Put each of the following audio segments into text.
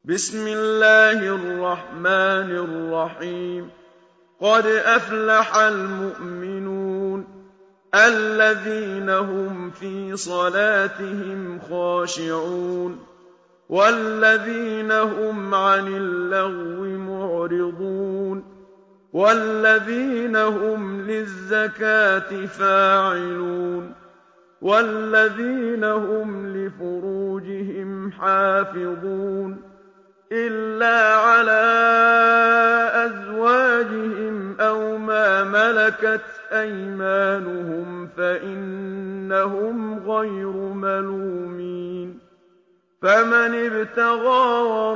بسم الله الرحمن الرحيم قد أفلح المؤمنون الذين هم في صلاتهم خاشعون والذين هم عن اللغو معرضون والذين هم للزكاة فاعلون والذين هم لفروجهم حافظون إلا على أزواجهم أو ما ملكت أيمانهم فإنهم غير ملومين فمن ابتغى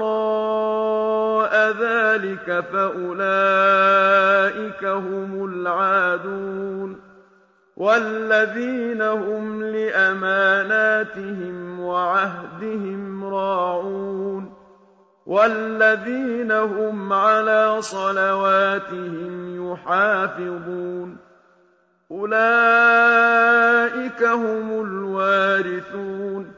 وراء ذلك فأولئك هم العادون والذين هم لأماناتهم وعهدهم راعون والذين هم على صلواتهم يحافظون أولئك هم الوارثون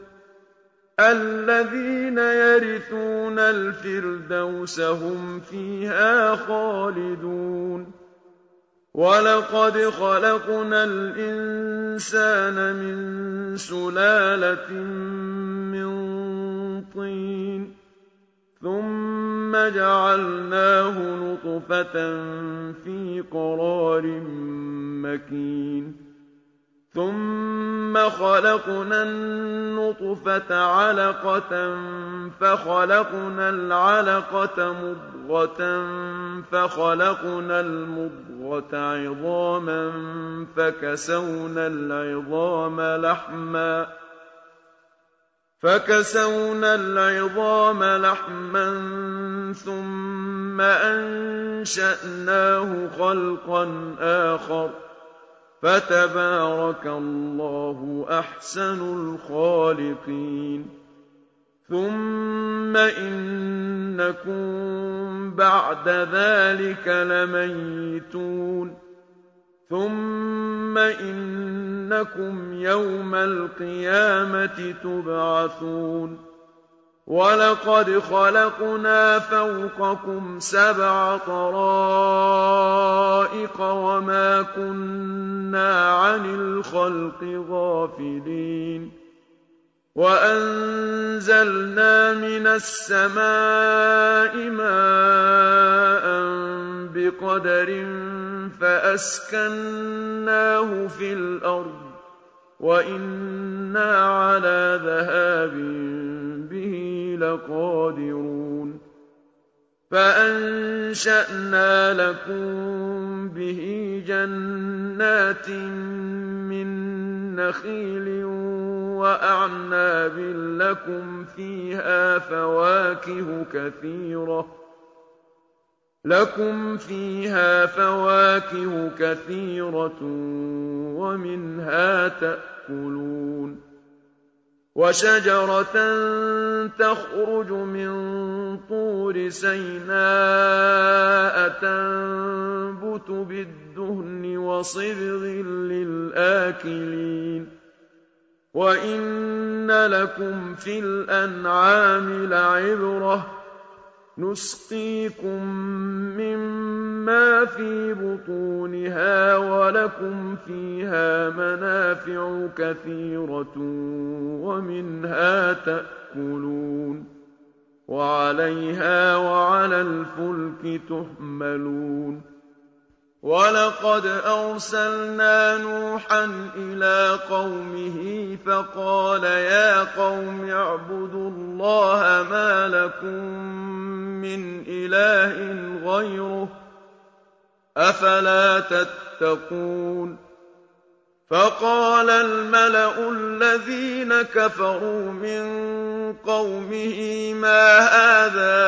الذين يرثون الفردوس هم فيها خالدون ولقد خلقنا الإنسان من سلالة من طين ثم جعلناه نطفة في قرار مكين ثم خلقنا النطفة علقة فخلقنا العلقة مضغة فخلقنا المضغة عظاما فكسونا العظام لحما ثم أنشأناه خلقا آخر فتبارك الله أحسن الخالقين ثم إنكم بعد ذلك لميتون ثم إنكم يوم القيامة تبعثون ولقد خلقنا فوقكم 7 طرائق وما كنا عن الخلق غافلين وأنزلنا من السماء ماء بقدر فأسكناه في الأرض وإنا على ذهاب به لقادرون فأنشأنا لكم به جنات من نخيل وأعناب لكم فيها فواكه كثيرة ومنها تأكلون وشجرة تخرج من طور سيناء تنبت بالدهن وصبغ للآكلين وإن لكم في الأنعام لعبرة نسقيكم مما في بطونها ولكم فيها منافع كثيرة ومنها تأكلون وعليها وعلى الفلك تحملون ولقد أرسلنا نوحا إلى قومه فقال يا قوم اعبدوا الله ما لكم من إله غيره أفلا تتقون فقال الملأ الذين كفروا من قومه ما هذا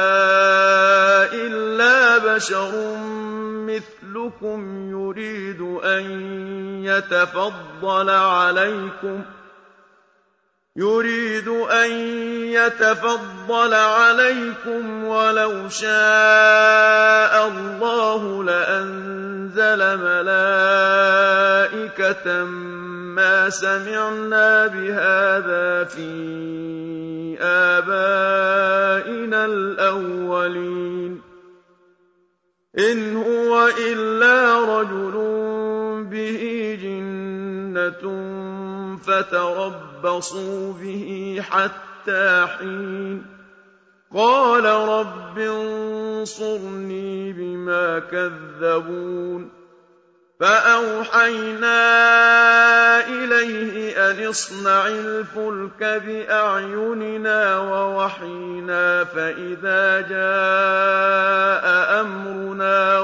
إلا بشر مثلكم يريد أن يتفضل عليكم ولو شاء الله لأنزل ملائكة ما سمعنا بهذا في آبائنا الْأَوَّلِينَ إِنْ هُوَ إِلَّا رَجُلٌ بِهِ جِنَّةٌ فَتَرَبَّصُوا بِهِ حَتَّىٰ حِينٍ قَالَ رَبِّ انصُرْنِي بِمَا كَذَّبُونِ فَأَوْحَيْنَا إِلَيْهِ أَنِ اصْنَعِ الْفُلْكَ بِأَعْيُنِنَا وَوَحْيِنَا فَإِذَا جَاءَ أَمْرُنَا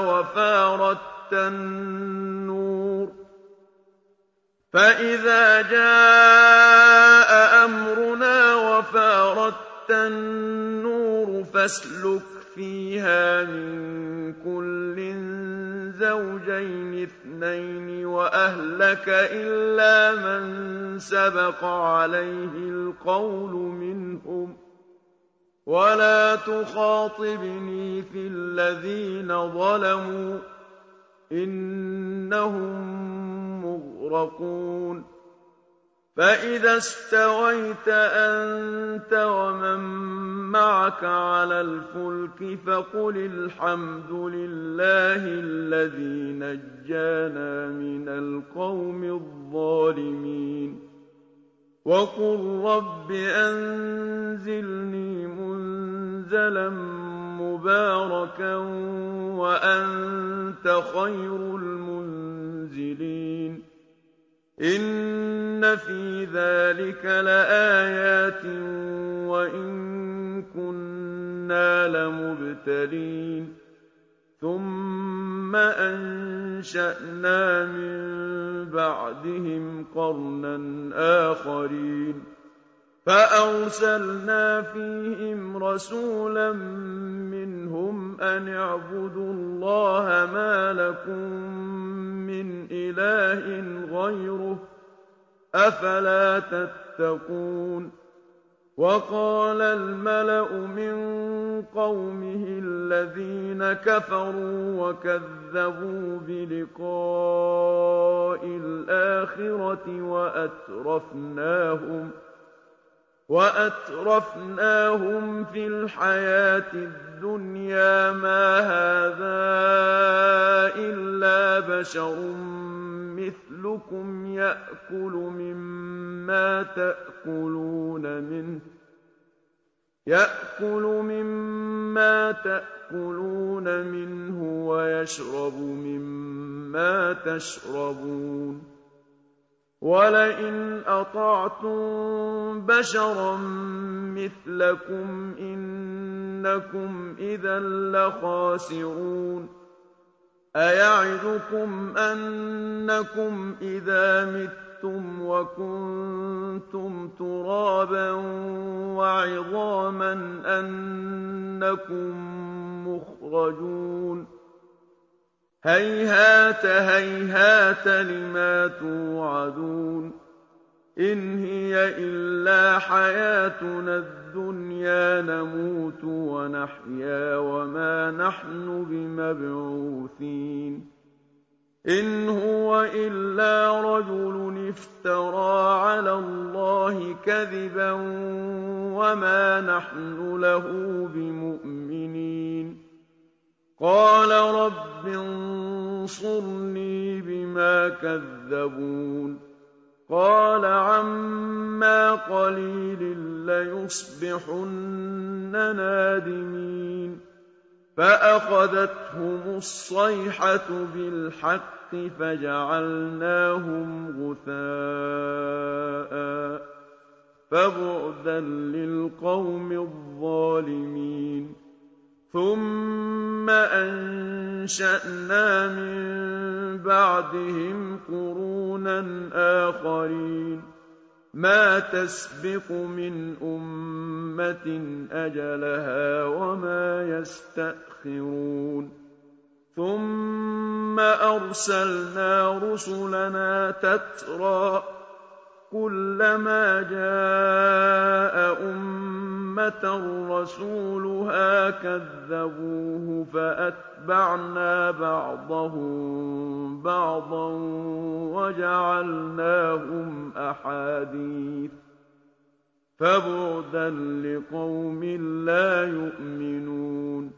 وَفَارَتِ النُّورُ فَاسْلُكْ فِيهَا مِن كُلٍّ زَوْجَيْنِ اثْنَيْنِ وَأَهْلَكَ إِلَّا مَن سَبَقَ عَلَيْهِ الْقَوْلُ مِنْهُمْ ۖ وَلَا تُخَاطِبْنِي فِي الَّذِينَ ظَلَمُوا ۖ إِنَّهُم مُّغْرَقُونَ فَإِذَا اسْتَوَيْتَ أَنتَ وَمَن مَّعَكَ عَلَى الْفُلْكِ فَقُلِ الْحَمْدُ لِلَّهِ الَّذِي نَجَّانَا مِنَ الْقَوْمِ الظَّالِمِينَ وَقُل رَّبِّ أَنزِلْنِي مُنزَلًا مُّبَارَكًا وَأَنتَ خَيْرُ الْمُنزِلِينَ إِنَّ فِي ذَٰلِكَ لَآيَاتٍ وَإِن كُنَّا لَمُبْتَلِينَ ثُمَّ أَنشَأْنَا مِن بَعْدِهِمْ قَرْنًا آخَرِينَ فَأَرْسَلْنَا فِيهِمْ رَسُولًا مِّنْهُمْ أَنِ اعْبُدُوا اللَّهَ مَا لَكُم مِّنْ إِلَٰهٍ غَيْرُهُ ۖ أَفَلَا تَتَّقُونَ وَقَالَ الْمَلَأُ مِن قَوْمِهِ الَّذِينَ كَفَرُوا وَكَذَّبُوا بِلِقَاءِ الْآخِرَةِ وَأَتْرَفْنَاهُمْ فِي الْحَيَاةِ الدُّنْيَا مَا هَٰذَا إِلَّا بَشَرٌ مِّثْلُكُمْ يَأْكُلُ مِمَّا تَأْكُلُونَ مِنْهُ وَيَشْرَبُ مِمَّا تَشْرَبُونَ وَلَئِنْ أَطَعْتُم بَشَرًا مِّثْلَكُمْ إِنَّكُمْ إِذًا لَّخَاسِرُونَ أَيَعِدُكُمْ أَنَّكُمْ إِذَا مِتُّمْ وَكُنتُمْ تُرَابًا وَعِظَامًا أَنَّكُم مُّخْرَجُونَ هَيْهَاتَ هَيْهَاتَ لِمَا تُوعَدُونَ إِنْ هِيَ إِلَّا حَيَاتُنَا الدُّنْيَا نَمُوتُ وَنَحْيَا وَمَا نَحْنُ بِمَبْعُوثِينَ إِنْ هُوَ إِلَّا رَجُلٌ افْتَرَىٰ عَلَى اللَّهِ كَذِبًا وَمَا نَحْنُ لَهُ بِمُؤْمِنِينَ قَالَ رَبِّ انصُرْنِي بِمَا كَذَّبُونِ قَالَ عَمَّا قَلِيلٍ لَّيُصْبِحُنَّ نَادِمِينَ فَأَخَذَتْهُمُ الصَّيْحَةُ بِالْحَقِّ فَجَعَلْنَاهُمْ غُثَاءً ۚ فَبُعْدًا لِّلْقَوْمِ الظَّالِمِينَ ثُمَّ أَنشَأْنَا مِن بَعْدِهِمْ قُرُونًا آخَرِينَ مَا تَسْبِقُ مِنْ أُمَّةٍ أَجَلَهَا وَمَا يَسْتَأْخِرُونَ ثُمَّ أَرْسَلْنَا رُسُلَنَا تَتْرَىٰ ۖ كُلَّمَا جَاءَ أُمَّةً رَّسُولُهَا كَذَّبُوهُ فَأَتْبَعْنَا بَعْضَهُم بَعْضًا وَجَعَلْنَاهُمْ أَحَادِيثَ فَبُعْدًا لِّقَوْمٍ لَّا يُؤْمِنُونَ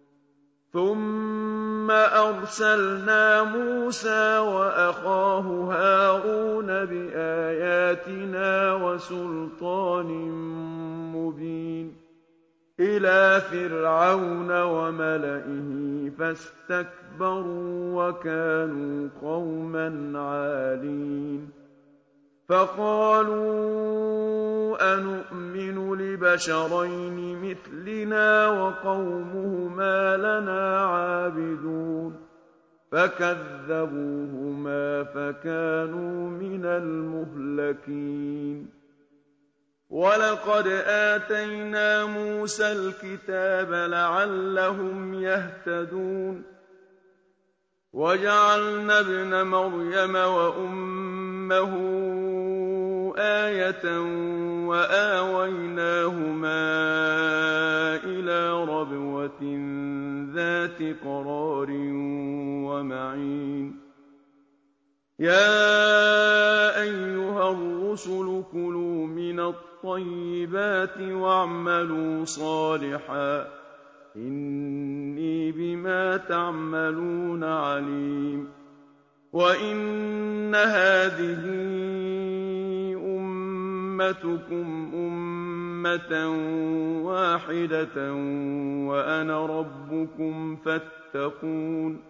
ثُمَّ أَرْسَلْنَا مُوسَىٰ وَأَخَاهُ هَارُونَ بِآيَاتِنَا وَسُلْطَانٍ مُّبِينٍ إِلَىٰ فِرْعَوْنَ وَمَلَئِهِ فَاسْتَكْبَرُوا وَكَانُوا قَوْمًا عَالِينَ فَقَالُوا أَنُؤْمِنُ لِبَشَرَيْنِ مِثْلِنَا وَقَوْمُهُمَا لَنَا عَابِدُونَ فَكَذَّبُوهُمَا فَكَانُوا مِنَ الْمُهْلَكِينَ وَلَقَدْ آتَيْنَا مُوسَى الْكِتَابَ لَعَلَّهُمْ يَهْتَدُونَ وَجَعَلْنَا ابْنَ مَرْيَمَ وَأُمَّهُ آيَةً وَآوَيْنَاهُمَا إِلَىٰ رَبْوَةٍ ذَاتِ قَرَارٍ وَمَعِينٍ يَا أَيُّهَا الرُّسُلُ كُلُوا مِنَ الطَّيِّبَاتِ وَاعْمَلُوا صَالِحًا إِنِّي بِمَا تَعْمَلُونَ عَلِيمٌ وَإِنَّ هَٰذِهِ أُمَّتُكُمْ أُمَّةً وَاحِدَةً وَأَنَا رَبُّكُمْ فَاتَّقُونِ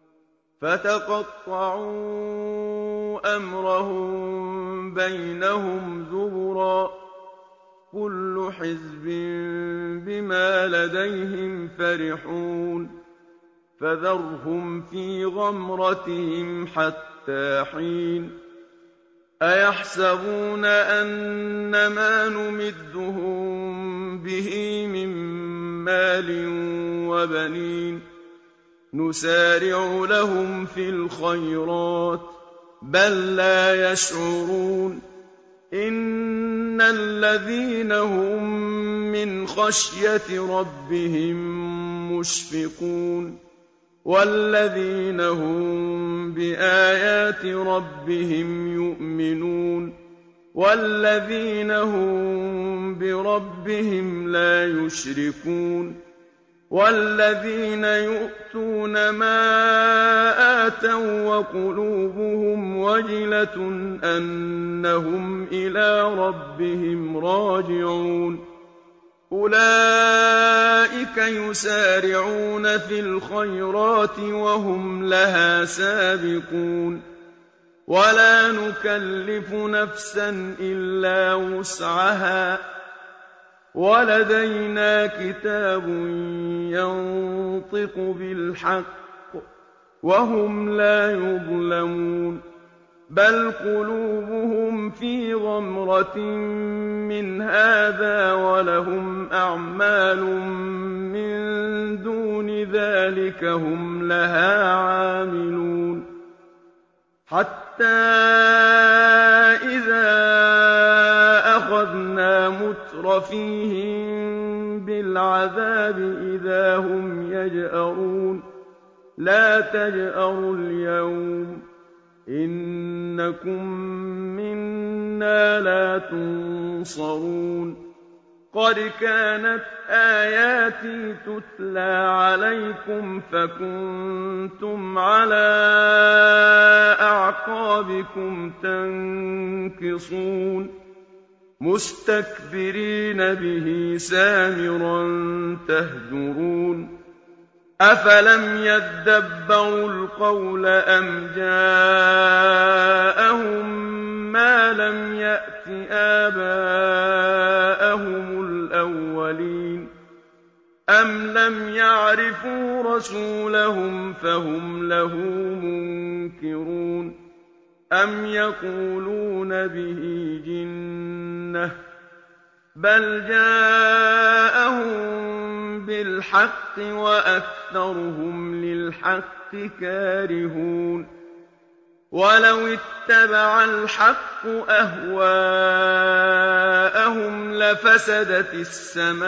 فَتَقَطَّعُوا أَمْرَهُم بَيْنَهُمْ زُبُرًا كُلُّ حِزْبٍ بِمَا لَدَيْهِمْ فَرِحُونَ فَذَرْهُمْ فِي غَمْرَتِهِمْ حَتَّىٰ حِينٍ أَيَحْسَبُونَ أَنَّمَا نُمِدُّهُم بِهِ مِن مَّالٍ وَبَنِينَ نُسَارِعُ لَهُمْ فِي الْخَيْرَاتِ بَل لَّا يَشْعُرُونَ إِنَّ الَّذِينَ هُم مِّنْ خَشْيَةِ رَبِّهِم مُّشْفِقُونَ وَالَّذِينَ هُم بِآيَاتِ رَبِّهِمْ يُؤْمِنُونَ وَالَّذِينَ هُم بِرَبِّهِمْ لَا يُشْرِكُونَ وَالَّذِينَ يُؤْتُونَ مَا آتَوا وَّقُلُوبُهُمْ وَجِلَةٌ أَنَّهُمْ إِلَىٰ رَبِّهِمْ راجعون أُولَٰئِكَ يُسَارِعُونَ فِي الْخَيْرَاتِ وَهُمْ لَهَا سَابِقُونَ وَلَا نُكَلِّفُ نَفْسًا إِلَّا وُسْعَهَا وَلَدَيْنَا كِتَابٌ يَنطِقُ بِالْحَقِّ وَهُمْ لَا يُظْلَمُونَ بَلْ قُلُوبُهُمْ فِي غَمْرَةٍ مِّنْ هَٰذَا وَلَهُمْ أَعْمَالٌ مِّن دُونِ ذَٰلِكَ هُمْ لَهَا عَامِلُونَ حَتَّىٰ إِذَا أَخَذْنَا مُتْرَفِيهِم بِالْعَذَابِ إِذَا هُمْ يَجْأَرُونَ لَا تَجْأَرُوا الْيَوْمَ إِنَّكُم مِّنَّا لَا تُنصَرُونَ قَدْ كَانَتْ آيَاتِي تُتْلَىٰ عَلَيْكُمْ فَكُنتُمْ عَلَىٰ أَعْقَابِكُمْ تَنكِصُونَ مُسْتَكْبِرِينَ بِهِ سَامِرًا تَهْجُرُونَ أَفَلَمْ يَدَّبَّرُوا الْقَوْلَ أَمْ جَاءَهُم مَّا لَمْ يَأْتِ آبَاءَهُمُ الْأَوَّلِينَ أَمْ لَمْ يَعْرِفُوا رَسُولَهُمْ فَهُمْ لَهُ مُنكِرُونَ أَمْ يَقُولُونَ بِهِ جِنَّةٌ بَلْ جَاءَهُم بِالْحَقِّ وَأَكْثَرُهُمْ لِلْحَقِّ كَارِهُونَ وَلَوِ اتَّبَعَ الْحَقُّ أَهْوَاءَهُمْ لَفَسَدَتِ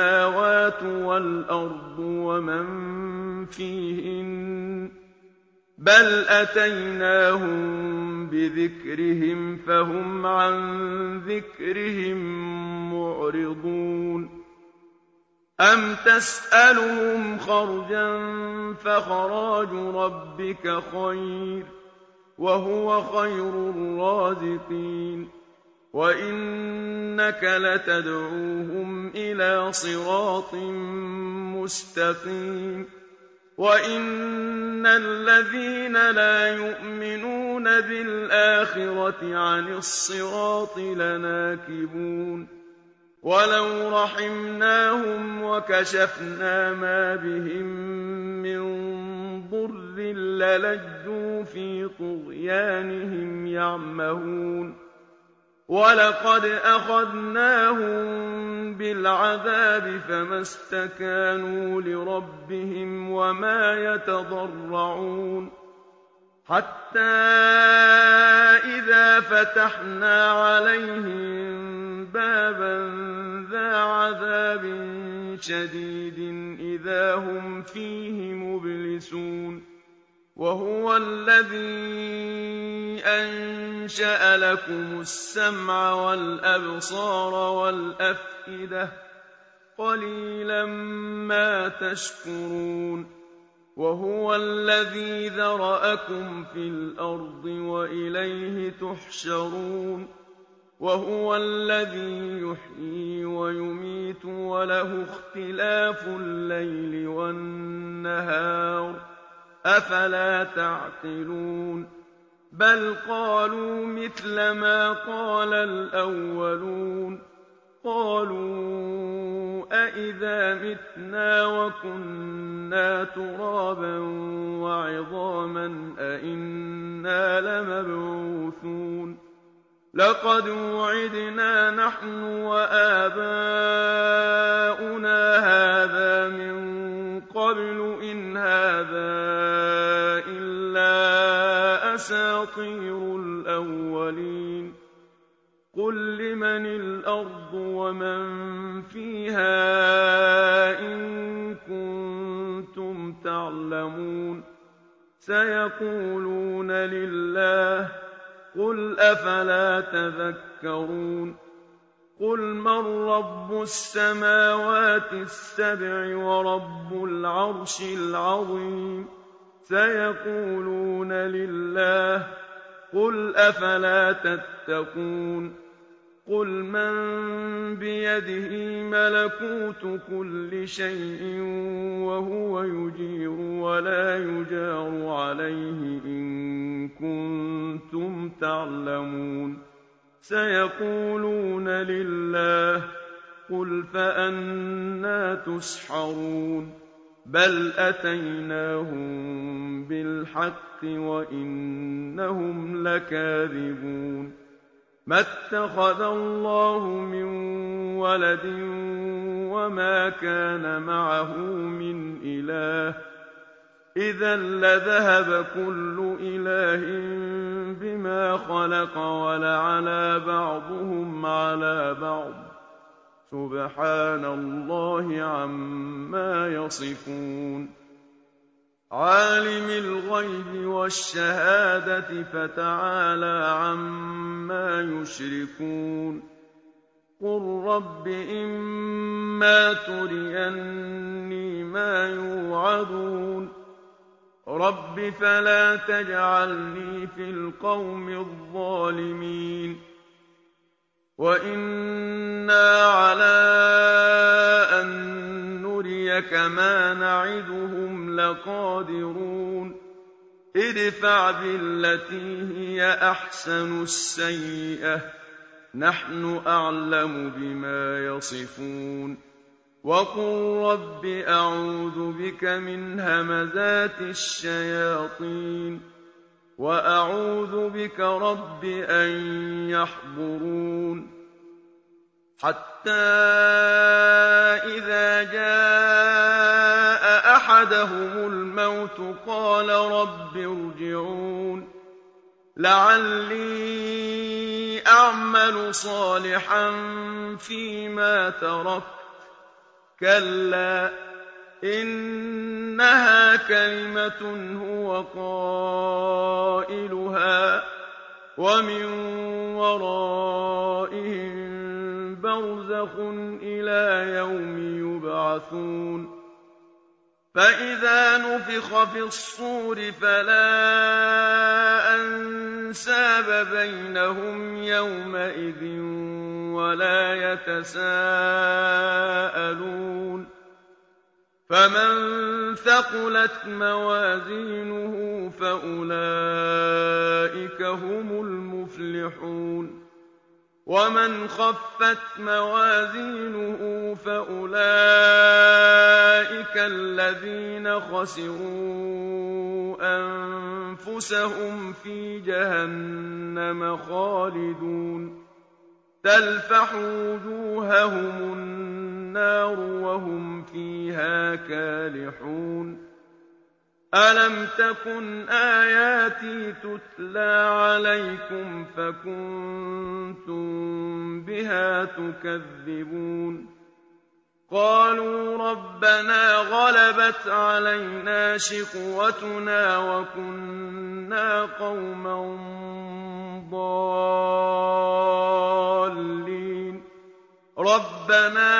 السَّمَاوَاتُ وَالْأَرْضُ وَمَن فِيهِنَّ بَلْ أَتَيْنَاهُم بِذِكْرِهِمْ فَهُمْ عَن ذِكْرِهِم مُّعْرِضُونَ أَمْ تَسْأَلُهُمْ خَرْجًا فَخَرَاجُ رَبِّكَ خَيْرٌ ۖ وَهُوَ خَيْرُ الرَّازِقِينَ وَإِنَّكَ لَتَدْعُوهُمْ إِلَىٰ صِرَاطٍ مُّسْتَقِيمٍ وَإِنَّ الَّذِينَ لَا يُؤْمِنُونَ بِالْآخِرَةِ عَنِ الصِّرَاطِ لَنَاكِبُونَ وَلَوْ رَحِمْنَاهُمْ وَكَشَفْنَا مَا بِهِم مِّن ضُرٍّ لَّلَجُّوا فِي طُغْيَانِهِمْ يَعْمَهُونَ وَلَقَدْ أَخَذْنَاهُم بِالْعَذَابِ فَمَا اسْتَكَانُوا لِرَبِّهِمْ وَمَا يَتَضَرَّعُونَ حَتَّىٰ إِذَا فَتَحْنَا عَلَيْهِم بَابًا ذَا عَذَابٍ شَدِيدٍ إِذَا هُمْ فِيهِ مُبْلِسُونَ وَهُوَ الَّذِي أَنشَأَ لَكُمُ السَّمْعَ وَالْأَبْصَارَ وَالْأَفْئِدَةَ ۖ قَلِيلًا مَّا تَشْكُرُونَ وَهُوَ الَّذِي ذَرَأَكُمْ فِي الْأَرْضِ وَإِلَيْهِ تُحْشَرُونَ وَهُوَ الَّذِي يُحْيِي وَيُمِيتُ وَلَهُ اخْتِلَافُ اللَّيْلِ وَالنَّهَارِ ۚ أَفَلَا تَعْقِلُونَ بَلْ قَالُوا مِثْلَ مَا قَالَ الْأَوَّلُونَ قَالُوا أَإِذَا مِتْنَا وَكُنَّا تُرَابًا وَعِظَامًا أَإِنَّا لَمَبْعُوثُونَ لَقَدْ وُعِدْنَا نَحْنُ وَآبَاؤُنَا هَٰذَا مِن قَبْلُ إِنْ هَٰذَا إِلَّا أَسَاطِيرُ الْأَوَّلِينَ قُل لِّمَنِ الْأَرْضُ وَمَن فِيهَا إِن كُنتُمْ تَعْلَمُونَ سَيَقُولُونَ لِلَّهِ قُلْ أَفَلَا تَذَكَّرُونَ قُلْ مَن رَّبُّ السَّمَاوَاتِ السَّبْعِ وَرَبُّ الْعَرْشِ الْعَظِيمِ سَيَقُولُونَ لِلَّهِ قُلْ أَفَلَا تَتَّقُونَ قُلْ مَن بِيَدِهِ مَلَكُوتُ كُلِّ شَيْءٍ وَهُوَ يُجِيرُ وَلَا يُجَارُ عَلَيْهِ إِن كُنتُمْ تَعْلَمُونَ سَيَقُولُونَ لِلَّهِ قُلْ فَأَنَّىٰ تُسْحَرُونَ بَلْ أَتَيْنَاهُم بِالْحَقِّ وَإِنَّهُمْ لَكَاذِبُونَ مَا اتَّخَذَ اللَّهُ مِن وَلَدٍ وَمَا كَانَ مَعَهُ مِنْ إِلَٰهٍ ۚ إِذًا لَّذَهَبَ كُلُّ إِلَٰهٍ بِمَا خَلَقَ وَلَعَلَا بَعْضُهُمْ عَلَىٰ بَعْضٍ ۚ سُبْحَانَ اللَّهِ عَمَّا يَصِفُونَ عَالِمِ الْغَيْبِ وَالشَّهَادَةِ فَتَعَالَىٰ عَمَّا يُشْرِكُونَ قُل رَّبِّ إِمَّا تُرِيَنِّي مَا يُوعَدُونَ رَبِّ فَلَا تَجْعَلْنِي فِي الْقَوْمِ الظَّالِمِينَ وَإِنَّا عَلَىٰ أَن نُّرِيَكَ مَا نَعِدُهُمْ لَقَادِرُونَ ادْفَعْ بِالَّتِي هِيَ أَحْسَنُ السَّيِّئَةَ ۚ نَحْنُ أَعْلَمُ بِمَا يَصِفُونَ وَقُل رَّبِّ أَعُوذُ بِكَ مِنْ هَمَزَاتِ الشَّيَاطِينِ وَأَعُوذُ بِكَ رَبِّ أَن يَحْضُرُونِ حَتَّىٰ إِذَا جَاءَ أَحَدَهُمُ الْمَوْتُ قَالَ رَبِّ ارْجِعُونِ لَعَلِّي أَعْمَلُ صَالِحًا فِيمَا تَرَكْتُ ۚ كَلَّا إِنَّهَا كَلِمَةٌ هُوَ قَائِلُهَا وَمِن وَرَائِهِم بَرْزَخٌ إِلَىٰ يَوْمِ يُبْعَثُونَ فَإِذَا نُفِخَ فِي الصُّورِ فَلَا أَنسَابَ بَيْنَهُمْ يَوْمَئِذٍ وَلَا يَتَسَاءَلُونَ فَمَن ثَقُلَتْ مَوَازِينُهُ فَأُولَٰئِكَ هُمُ الْمُفْلِحُونَ وَمَنْ خَفَّتْ مَوَازِينُهُ فَأُولَٰئِكَ الَّذِينَ خَسِرُوا أَنفُسَهُمْ فِي جَهَنَّمَ خَالِدُونَ تَلْفَحُ وُجُوهَهُمُ النَّارُ وَهُمْ فِيهَا كَالِحُونَ أَلَمْ تَكُنْ آيَاتِي تُتْلَىٰ عَلَيْكُمْ فَكُنتُم بِهَا تُكَذِّبُونَ قَالُوا رَبَّنَا غَلَبَتْ عَلَيْنَا شِقْوَتُنَا وَكُنَّا قَوْمًا ضَالِّينَ رَبَّنَا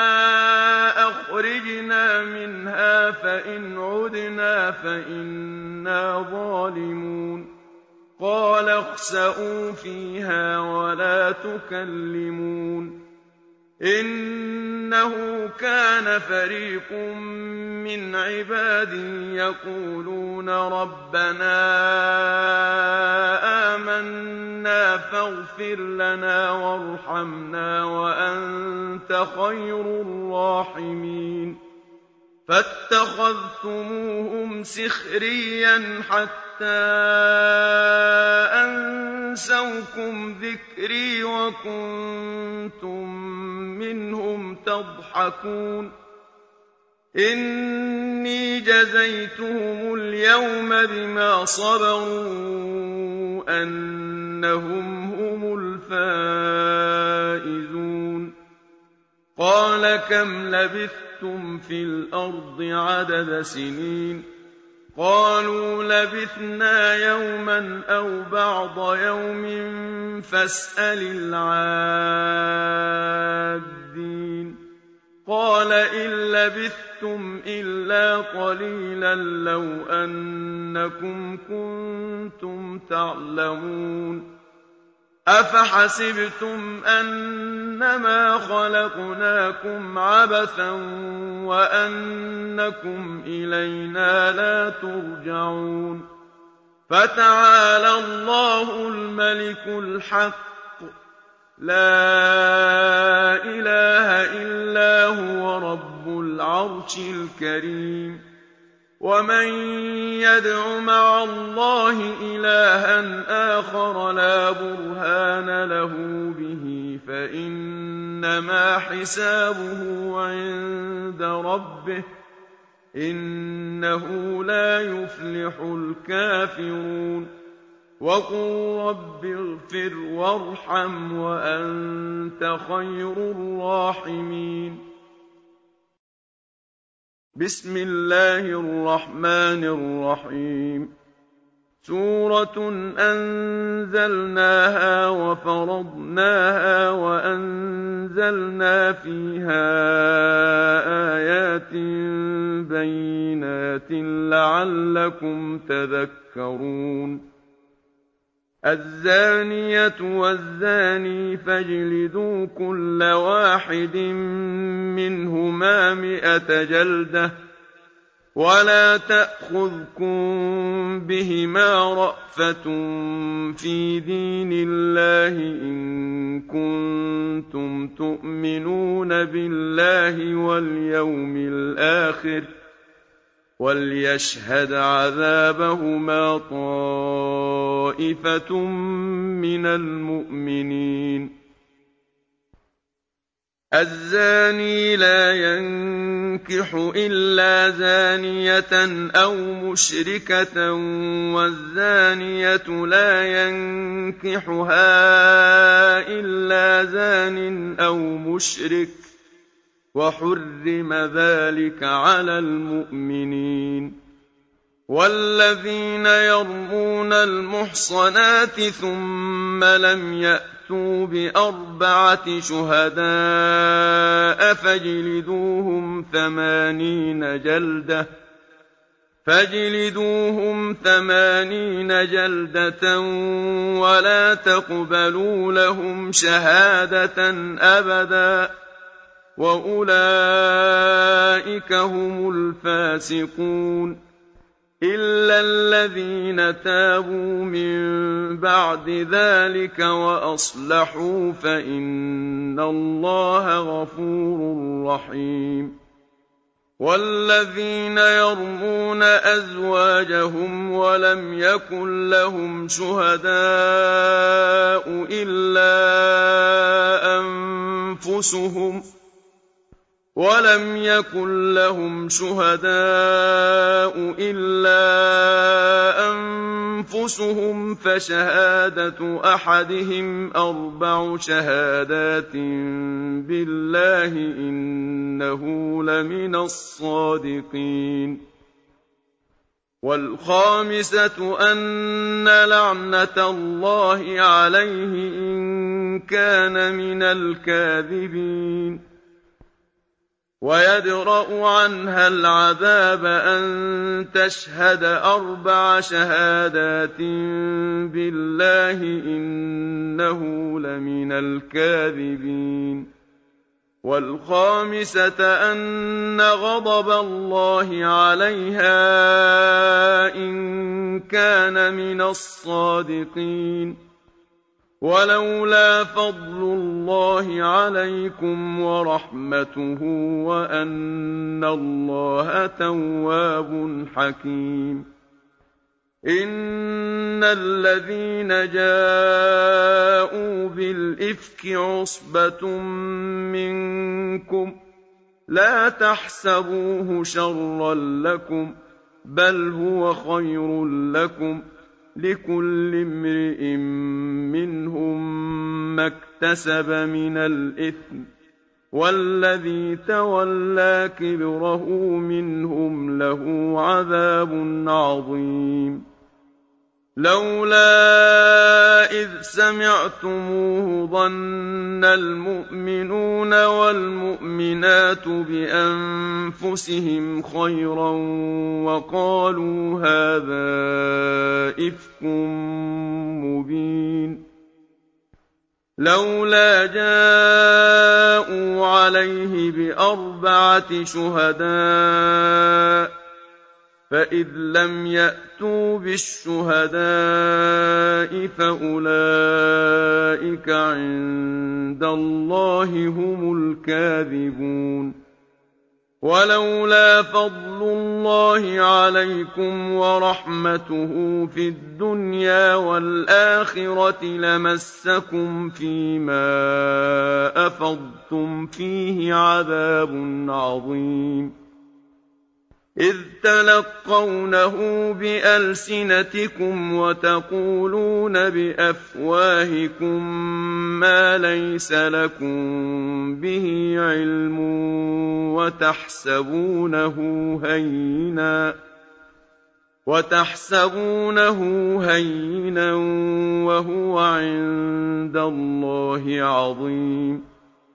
أَخْرِجْنَا مِنْهَا فَإِنْ عُدْنَا فَإِنَّا ظَالِمُونَ قَالَ اخْسَئُوا فِيهَا وَلَا تُكَلِّمُونِ إِنَّهُ كَانَ فَرِيقٌ مِّنْ عِبَادِي يَقُولُونَ رَبَّنَا آمَنَّا فَاغْفِرْ لَنَا وَارْحَمْنَا وَأَنتَ خَيْرُ الرَّاحِمِينَ فَاتَّخَذْتُمُوهُمْ سِخْرِيًّا حَتَّىٰ أَنسَوْكُمْ ذِكْرِي وَكُنتُم مِّنْهُمْ تَضْحَكُونَ إِنِّي جَزَيْتُهُمُ الْيَوْمَ بِمَا صَبَرُوا أَنَّهُمْ هُمُ الْفَائِزُونَ قَالَ كَمْ لَبِثْتُمْ فِي الْأَرْضِ عَدَدَ سِنِينَ قَالُوا لَبِثْنَا يَوْمًا أَوْ بَعْضَ يَوْمٍ فَاسْأَلِ الْعَادِّينَ قَالَ إِن لَّبِثْتُمْ إِلَّا قَلِيلًا لَّوْ أَنَّكُمْ كُنتُمْ تَعْلَمُونَ أَفَحَسِبْتُمْ أَنَّمَا خَلَقْنَاكُمْ عَبَثًا وَأَنَّكُمْ إِلَيْنَا لَا تُرْجَعُونَ فَتَعَالَى اللَّهُ الْمَلِكُ الْحَقُّ لَا إِلَٰهَ إِلَّا هُوَ رَبُّ الْعَرْشِ الْكَرِيمِ وَمَن يَدْعُ مَعَ اللَّهِ إِلَٰهًا آخَرَ لَا بُرْهَانَ لَهُ بِهِ فَإِنَّمَا حِسَابُهُ عِندَ رَبِّهِ ۚ إِنَّهُ لَا يُفْلِحُ الْكَافِرُونَ وَقُل رَّبِّ اغْفِرْ وَارْحَمْ وَأَنتَ خَيْرُ الرَّاحِمِينَ بسم الله الرحمن الرحيم سورة أنزلناها وفرضناها وأنزلنا فيها آيات بينات لعلكم تذكرون الزانية والزاني فاجلدوا كل واحد منهما 100 جلدة ولا تأخذكم بهما رأفة في دين الله إن كنتم تؤمنون بالله واليوم الآخر وليشهد عذابهما طائفة من المؤمنين الزاني لا ينكح إلا زانية أو مشركة والزانية لا ينكحها إلا زان أو مشرك وحرم ذلك على المؤمنين وَالَّذِينَ يَرْمُونَ الْمُحْصَنَاتِ ثُمَّ لَمْ يَأْتُوا بِأَرْبَعَةِ شُهَدَاءَ فَاجْلِدُوهُمْ 80 جَلْدَةً وَلَا تَقْبَلُوا لَهُمْ شَهَادَةً أَبَدًا ۚ وَأُولَٰئِكَ هُمُ الْفَاسِقُونَ. إِلَّا الَّذِينَ تَابُوا مِن بَعْدِ ذَٰلِكَ وَأَصْلَحُوا فَإِنَّ اللَّهَ غَفُورٌ رَّحِيمٌ. وَالَّذِينَ يَرْمُونَ أَزْوَاجَهُمْ وَلَمْ يَكُن لَّهُمْ شُهَدَاءُ إِلَّا أَنفُسُهُمْ فَشَهَادَةُ أَحَدِهِمْ 4 شَهَادَاتٍ بِاللَّهِ إِنَّهُ لَمِنَ الصَّادِقِينَ. وَالْخَامِسَةُ أَنَّ لَعْنَتَ اللَّهِ عَلَيْهِ إِن كَانَ مِنَ الْكَاذِبِينَ. وَيَدْرَأُ عَنْهَا الْعَذَابَ أَن تَشْهَدَ 4 شَهَادَاتٍ بِاللَّهِ إِنَّهُ لَمِنَ الْكَاذِبِينَ. وَالْخَامِسَةَ أَنَّ غَضَبَ اللَّهِ عَلَيْهَا إِن كَانَ مِنَ الصَّادِقِينَ. وَلَوْلَا فَضْلُ اللَّهِ عَلَيْكُمْ وَرَحْمَتُهُ وَأَنَّ اللَّهَ تَوَّابٌ حَكِيمٌ. إِنَّ الَّذِينَ جَاءُوا بِالْإِفْكِ عُصْبَةٌ مِّنكُمْ ۚ لَا تَحْسَبُوهُ شَرًّا لَّكُم ۖ بَلْ هُوَ خَيْرٌ لَّكُمْ ۚ لِكُلِّ امْرِئٍ مِّنْهُم مَّا اكْتَسَبَ مِنَ الْإِثْمِ ۚ وَالَّذِي تَوَلَّىٰ كِبْرَهُ مِنْهُمْ لَهُ عَذَابٌ عَظِيمٌ. لَّوْلَا إِذْ سَمِعْتُمُوهُ ظَنَّ الْمُؤْمِنُونَ وَالْمُؤْمِنَاتُ بِأَنفُسِهِمْ خَيْرًا وَقَالُوا هَٰذَا إِفْكٌ مُّبِينٌ. لَّوْلَا جَاءُوا عَلَيْهِ ب4 شُهَدَاءَ ۚ فَإِذْ لَمْ يَأْتُوا بِالشُّهَدَاءِ فَأُولَٰئِكَ عِندَ اللَّهِ هُمُ الْكَاذِبُونَ. وَلَوْلَا فَضْلُ اللَّهِ عَلَيْكُمْ وَرَحْمَتُهُ فِي الدُّنْيَا وَالْآخِرَةِ لَمَسَّكُمْ فِي مَا أَفَضْتُمْ فِيهِ عَذَابٌ عَظِيمٌ. إِذْ تَلَقَّوْنَهُ بِأَلْسِنَتِكُمْ وَتَقُولُونَ بِأَفْوَاهِكُم مَّا لَيْسَ لَكُم بِهِ عِلْمٌ وَتَحْسَبُونَهُ هَيِّنًا وَهُوَ عِندَ اللَّهِ عَظِيمٌ.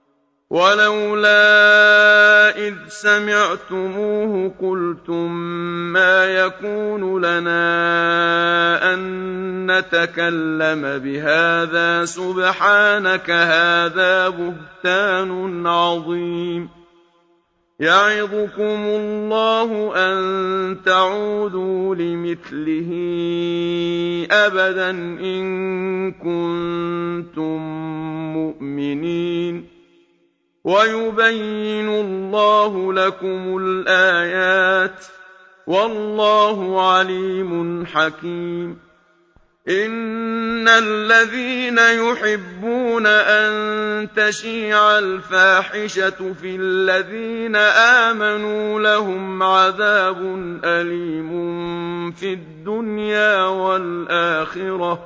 وَلَوْلَا إِذْ سَمِعْتُمُوهُ قُلْتُم مَّا يَكُونُ لَنَا أَن نَّتَكَلَّمَ بِهَٰذَا سُبْحَانَكَ هَٰذَا بُهْتَانٌ عَظِيمٌ. يَعِظُكُمُ اللَّهُ أَن تَعُودُوا لِمِثْلِهِ أَبَدًا إِن كُنتُم مُّؤْمِنِينَ. وَيُبَيِّنُ اللَّهُ لَكُمُ الْآيَاتِ ۚ وَاللَّهُ عَلِيمٌ حَكِيمٌ. إِنَّ الَّذِينَ يُحِبُّونَ أَن تَشِيعَ الْفَاحِشَةُ فِي الَّذِينَ آمَنُوا لَهُمْ عَذَابٌ أَلِيمٌ فِي الدُّنْيَا وَالْآخِرَةِ ۚ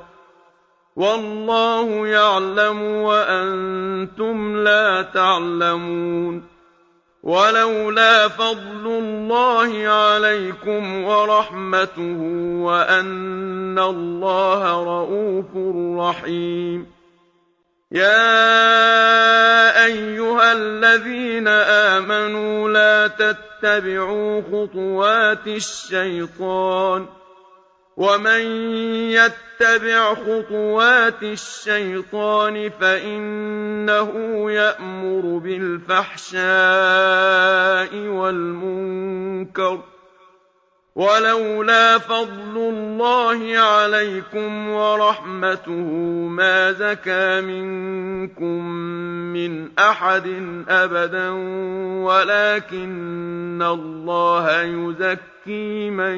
وَاللَّهُ يَعْلَمُ وَأَنتُمْ لَا تَعْلَمُونَ. وَلَوْلَا فَضْلُ اللَّهِ عَلَيْكُمْ وَرَحْمَتُهُ وَأَنَّ اللَّهَ رَءُوفٌ رَّحِيمٌ يَا أَيُّهَا الَّذِينَ آمَنُوا لَا تَتَّبِعُوا خُطُوَاتِ الشَّيْطَانِ ۚ وَمَن يَتَّبِعْ خُطُوَاتِ الشَّيْطَانِ فَإِنَّهُ يَأْمُرُ بِالْفَحْشَاءِ وَالْمُنكَرِ ۚ وَلَوْلَا فَضْلُ اللَّهِ عَلَيْكُمْ وَرَحْمَتُهُ مَا زَكَىٰ مِنكُم مِّنْ أَحَدٍ أَبَدًا وَلَٰكِنَّ اللَّهَ يُزَكِّي مَن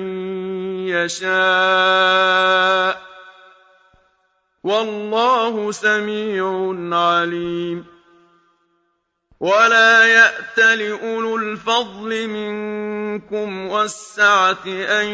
يَشَاءُ ۗ وَاللَّهُ سَمِيعٌ عَلِيمٌ وَلَا يَأْتَلِ أُولُو الْفَضْلِ مِنكُمْ وَالسَّعَةِ أَن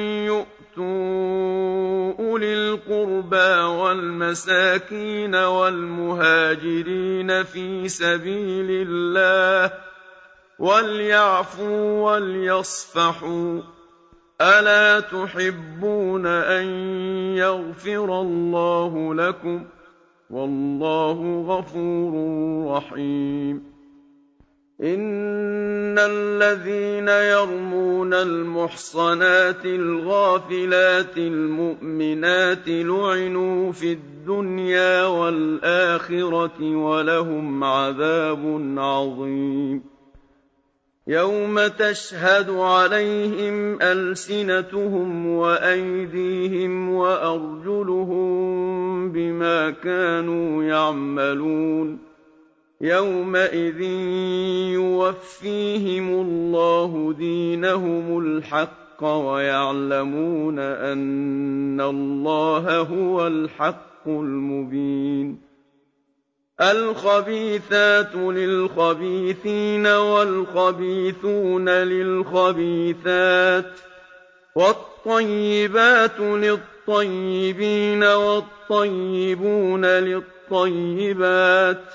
يُؤْتُوا أُولِي الْقُرْبَىٰ وَالْمَسَاكِينَ وَالْمُهَاجِرِينَ فِي سَبِيلِ اللَّهِ وَلْيَعْفُوا وَلْيَصْفَحُوا ۗ أَلَا تُحِبُّونَ أَن يَغْفِرَ اللَّهُ لَكُمْ ۗ وَاللَّهُ غَفُورٌ رَّحِيمٌ إِنَّ الَّذِينَ يَرْمُونَ الْمُحْصَنَاتِ الْغَافِلَاتِ الْمُؤْمِنَاتِ لُعِنُوا فِي الدُّنْيَا وَالْآخِرَةِ وَلَهُمْ عَذَابٌ عَظِيمٌ يَوْمَ تَشْهَدُ عَلَيْهِمْ أَلْسِنَتُهُمْ وَأَيْدِيهِمْ وَأَرْجُلُهُم بِمَا كَانُوا يَعْمَلُونَ يَوْمَئِذٍ يُوَفِّيهِمُ اللَّهُ دِينَهُمُ الْحَقَّ وَيَعْلَمُونَ أَنَّ اللَّهَ هُوَ الْحَقُّ الْمُبِينُ الْخَبِيثَاتُ لِلْخَبِيثِينَ وَالْخَبِيثُونَ لِلْخَبِيثَاتِ وَالطَّيِّبَاتُ لِلطَّيِّبِينَ وَالطَّيِّبُونَ لِلطَّيِّبَاتِ ۚ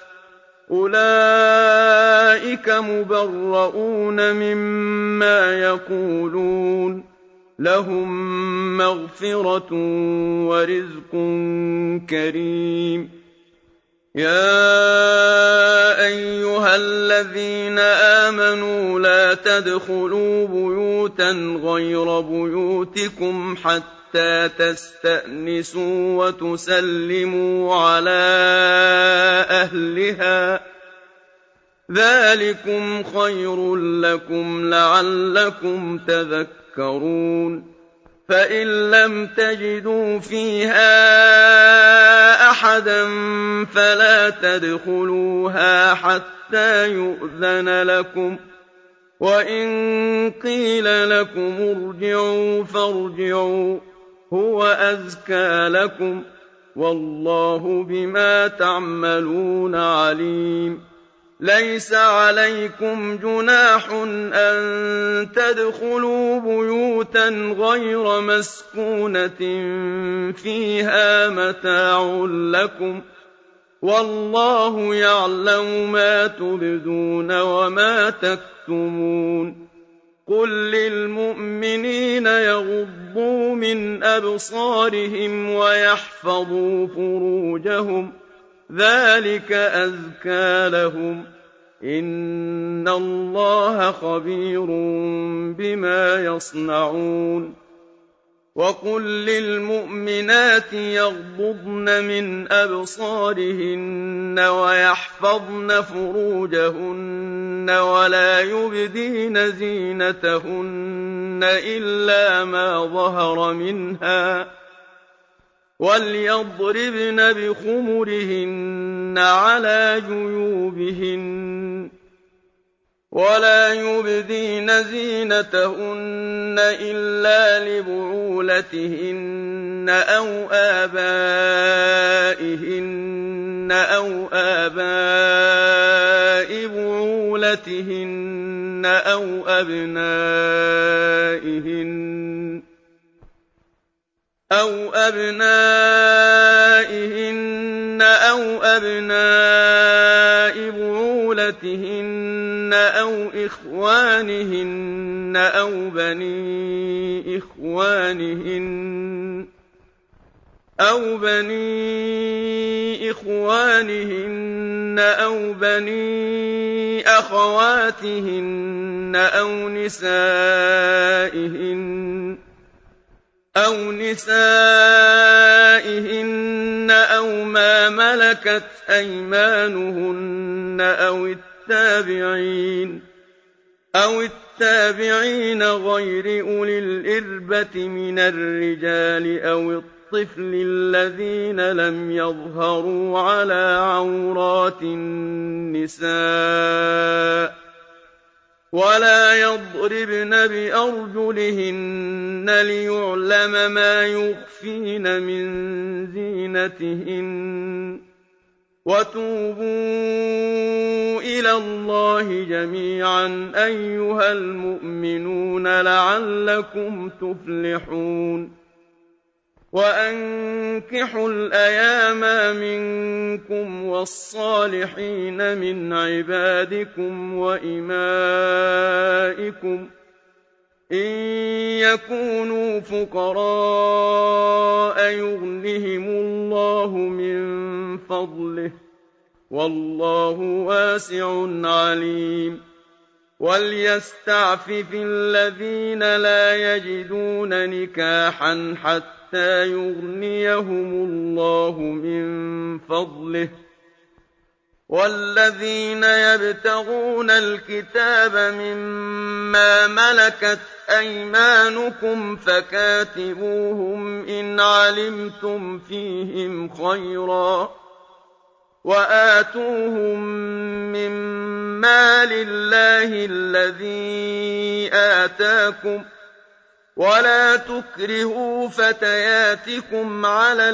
أُولَٰئِكَ مُبَرَّءُونَ مِمَّا يَقُولُونَ ۖ لَهُم مَّغْفِرَةٌ وَرِزْقٌ كَرِيمٌ يَا أَيُّهَا الَّذِينَ آمَنُوا لَا تَدْخُلُوا بُيُوتًا غَيْرَ بُيُوتِكُمْ حَتَّىٰ تَسْتَأْنِسُوا وَتُسَلِّمُوا عَلَىٰ أَهْلِهَا ۚ ذَٰلِكُمْ خَيْرٌ لَّكُمْ لَعَلَّكُمْ تَذَكَّرُونَ فَإِن لَّمْ تَجِدُوا فِيهَا أَحَدًا فَلَا تَدْخُلُوهَا حَتَّىٰ يُؤْذَنَ لَكُمْ ۖ وَإِن قِيلَ لَكُمُ ارْجِعُوا فَارْجِعُوا ۖ هُوَ أَزْكَىٰ لَكُمْ ۚ وَاللَّهُ بِمَا تَعْمَلُونَ عَلِيمٌ لَيْسَ عَلَيْكُمْ جُنَاحٌ أَن تَدْخُلُوا بُيُوتًا غَيْرَ مَسْكُونَةٍ فِيهَا مَتَاعٌ لَّكُمْ ۚ وَاللَّهُ يَعْلَمُ مَا تُبْدُونَ وَمَا تَكْتُمُونَ قُل لِّلْمُؤْمِنِينَ يَغُضُّوا مِنْ أَبْصَارِهِمْ وَيَحْفَظُوا فُرُوجَهُمْ ۚ ذَٰلِكَ أَزْكَىٰ لَهُمْ ۗ إِنَّ اللَّهَ خَبِيرٌ بِمَا يَصْنَعُونَ وَقُل لِّلْمُؤْمِنَاتِ يَغْضُضْنَ مِنْ أَبْصَارِهِنَّ وَيَحْفَظْنَ فُرُوجَهُنَّ وَلَا يُبْدِينَ زِينَتَهُنَّ إِلَّا مَا ظَهَرَ مِنْهَا ۖ وَلْيَضْرِبْنَ بِخُمُرِهِنَّ عَلَىٰ جُيُوبِهِنَّ ۖ وَلَا يُبْدِينَ زِينَتَهُنَّ إِلَّا لِبُعُولَتِهِنَّ أَوْ آبَائِهِنَّ أَوْ آبَاءِ بُعُولَتِهِنَّ أَوْ أَبْنَائِهِنَّ أَوْ أَبْنَاءِ بُعُولَتِهِنَّ أو إخوانهن أو بني إخوانهن أو بني أخواتهن أو نسائهن أو ما ملكت أيمانهن أو التابعين غير أولي الإربة من الرجال أو الطفل الذين لم يظهروا على عورات النساء ولا يضربن بأرجلهن ليعلم ما يخفين من زينتهن وتوبوا إلى الله جميعا أيها المؤمنون لعلكم تفلحون وأنكحوا الأيام منكم والصالحين من عبادكم وإمائكم إن يكونوا فقراء يغنهم الله من فضله والله واسع عليم وليستعفف الذين لا يجدون نكاحا حتى يغنيهم الله من فضله والذين يبتغون الكتاب مما ملكت أيمانكم فكاتبوهم إن علمتم فيهم خيرا وآتوهم من مال الله الذي آتاكم ولا تكرهوا فتياتكم على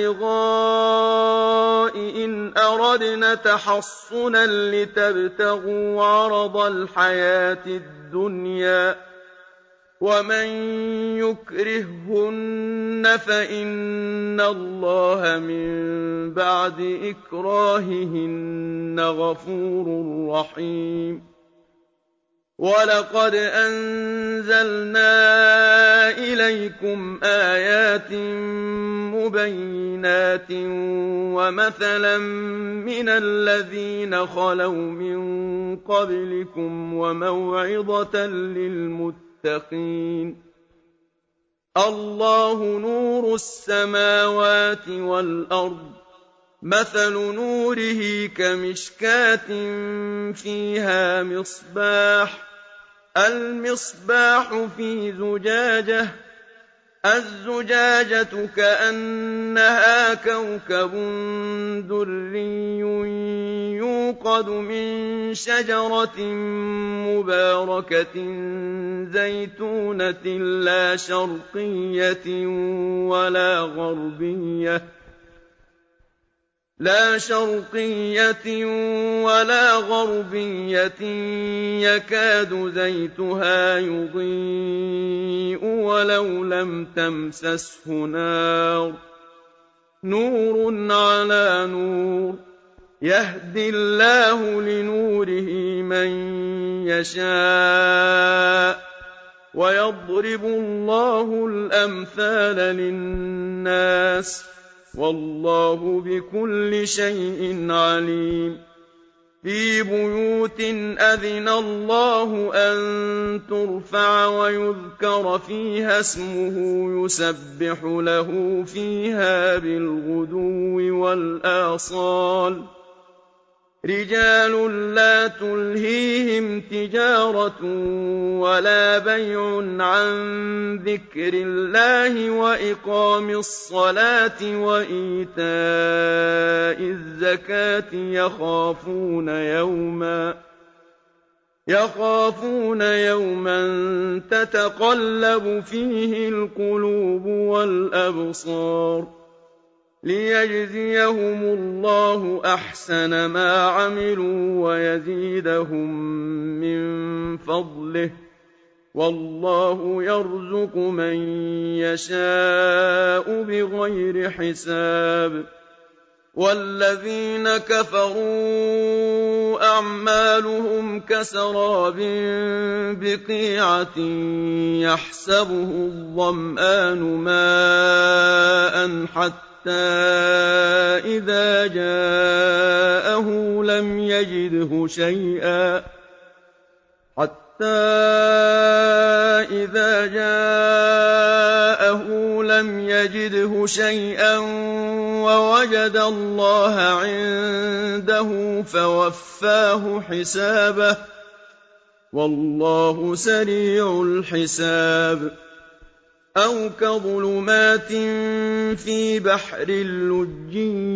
البغاء إن أردنا تحصنا لتبتغوا عرض الحياة الدنيا ومن يكرههن فإن الله من بعد إكراههن غفور رحيم ولقد أنزلنا إليكم آيات مبينات ومثلا من الذين خلوا من قبلكم وموعظة للمتقين الله نور السماوات والأرض مثل نوره كمشكاة فيها المصباح في زجاجة الزجاجة كأنها كوكب دري يوقد من شجرة مباركة زيتونة لا شرقية ولا غربية يكاد زيتها يضيء ولو لم تمسسه نار نور على نور يهدي الله لنوره من يشاء ويضرب الله الأمثال للناس والله بكل شيء عليم في بيوت أذن الله أن ترفع ويذكر فيها اسمه يسبح له فيها بالغدو والآصال رجال لا تلهيهم تجارة ولا بيع عن ذكر الله وإقام الصلاة وإيتاء الزكاة يخافون يوما تتقلب فيه القلوب والأبصار ليجزيهم الله أحسن ما عملوا ويزيدهم من فضله والله يرزق من يشاء بغير حساب والذين كفروا أعمالهم كسراب بقيعة يحسبه الظمآن ماء حتى إذا جاءه لم يجده شيئا ووجد الله عنده فوفاه حسابه والله سريع الحساب أو كظلمات في بحر لج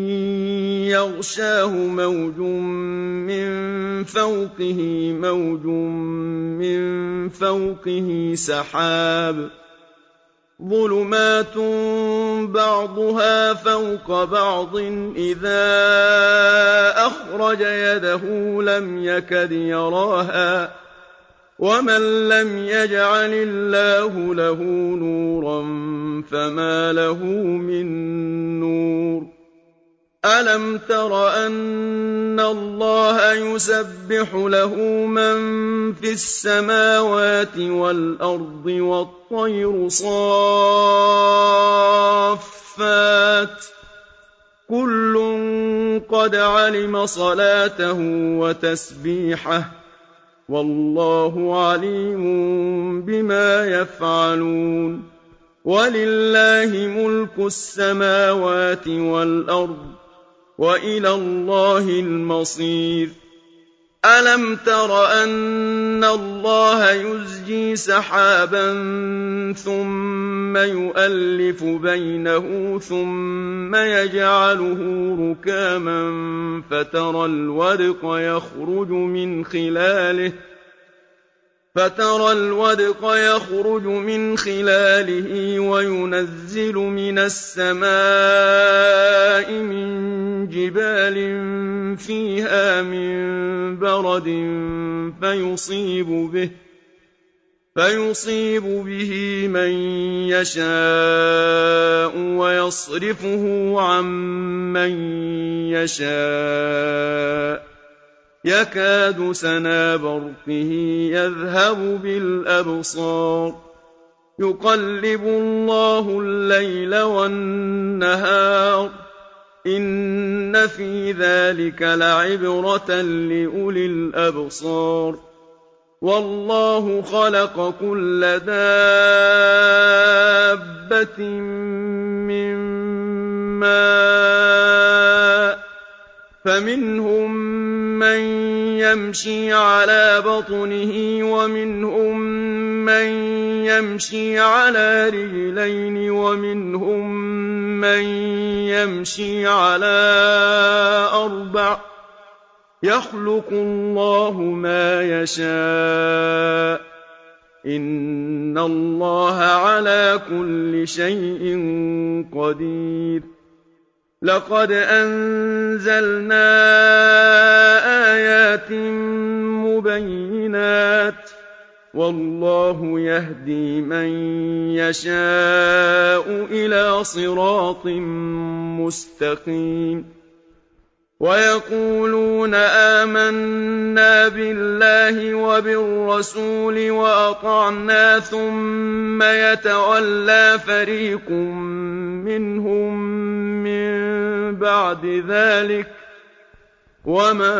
يغشاه موج من فوقه موج من فوقه سحاب ظلمات بعضها فوق بعض إذا أخرج يده لم يكد يراها ومن لم يجعل الله له نورا فما له من نور ألم تر أن الله يسبح له من في السماوات والأرض والطير صافات كل قد علم صلاته وتسبيحه والله عليم بما يفعلون ولله ملك السماوات والأرض وإلى الله المصير ألم تر أن الله يزجي سحابا ثم يؤلف بينه ثم يجعله ركاما فترى الودق يخرج من خلاله وينزل من السماء من جبال فيها من برد فيصيب به من يشاء ويصرفه عن من يشاء يكاد سنا برقه يذهب بالأبصار يقلب الله الليل والنهار إن في ذلك لعبرة لأولي الأبصار والله خلق كل دابة من ماء فمنهم من يمشي على بطنه ومنهم من يمشي على رجلين ومنهم من يمشي على أربع يخلق الله ما يشاء إن الله على كل شيء قدير لقد أنزلنا آيات مبينات والله يهدي من يشاء إلى صراط مستقيم ويقولون آمنا بالله وبالرسول وأطعنا ثم يتولى فريق منهم من بعد ذلك وما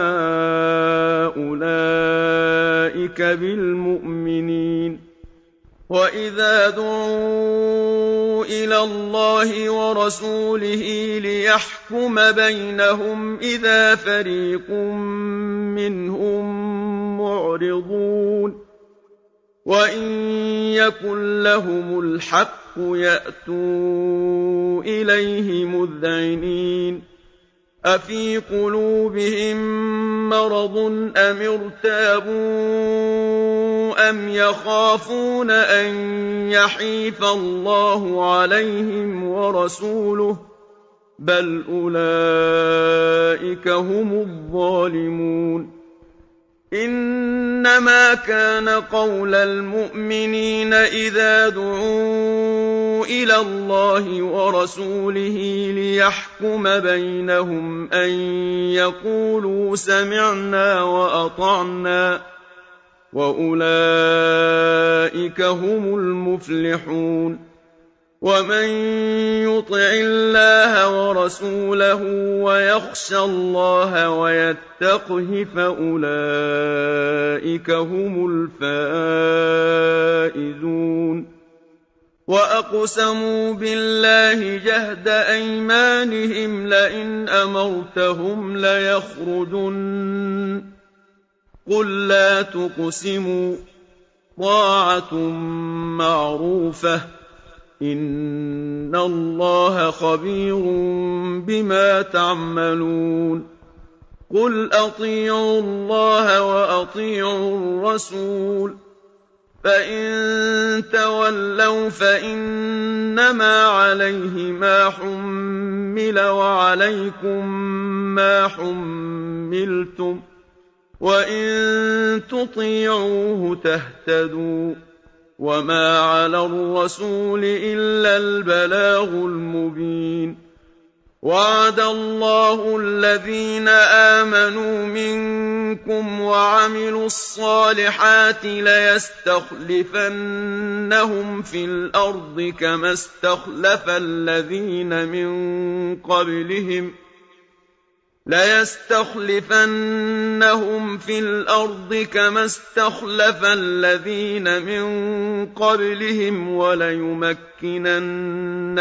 أولئك بالمؤمنين وإذا دعوا إلى الله ورسوله ليحكم بينهم إذا فريق منهم معرضون وإن يكن لهم الحق يأتوا إليه مذعنين أفي قلوبهم مرض أم ارتابوا أم يخافون أن يحيف الله عليهم ورسوله بل أولئك هم الظالمون إِنَّمَا كَانَ قَوْلَ الْمُؤْمِنِينَ إِذَا دُعُوا إِلَى اللَّهِ وَرَسُولِهِ لِيَحْكُمَ بَيْنَهُمْ أَن يَقُولُوا سَمِعْنَا وَأَطَعْنَا ۚ وَأُولَٰئِكَ هُمُ الْمُفْلِحُونَ وَمَن يُطِعِ اللَّهَ وَرَسُولَهُ وَيَخْشَ اللَّهَ وَيَتَّقْهِ فَأُولَٰئِكَ هُمُ الْفَائِزُونَ وَأَقْسَمُوا بِاللَّهِ جَهْدَ أَيْمَانِهِمْ لَئِنْ أَمَرْتَهُمْ لَيَخْرُجُنَّ ۖ قُل لَّا تُقْسِمُوا ۖ طَاعَةٌ مَّعْرُوفَةٌ ۚ إِنَّ اللَّهَ خَبِيرٌ بِمَا تَعْمَلُونَ قُلْ أَطِيعُوا اللَّهَ وَأَطِيعُوا الرَّسُولَ ۖ فَإِن تَوَلَّوْا فَإِنَّمَا عَلَيْهِ مَا حُمِّلَ وَعَلَيْكُم مَّا حُمِّلْتُمْ ۖ وَإِن تُطِيعُوهُ تَهْتَدُوا ۚ وَمَا عَلَى الرَّسُولِ إِلَّا الْبَلَاغُ الْمُبِينُ وَعَدَ اللَّهُ الَّذِينَ آمَنُوا مِنكُمْ وَعَمِلُوا الصَّالِحَاتِ لَيَسْتَخْلِفَنَّهُمْ فِي الْأَرْضِ كَمَا اسْتَخْلَفَ الَّذِينَ مِن قَبْلِهِمْ وَلَيُمَكِّنَنَّ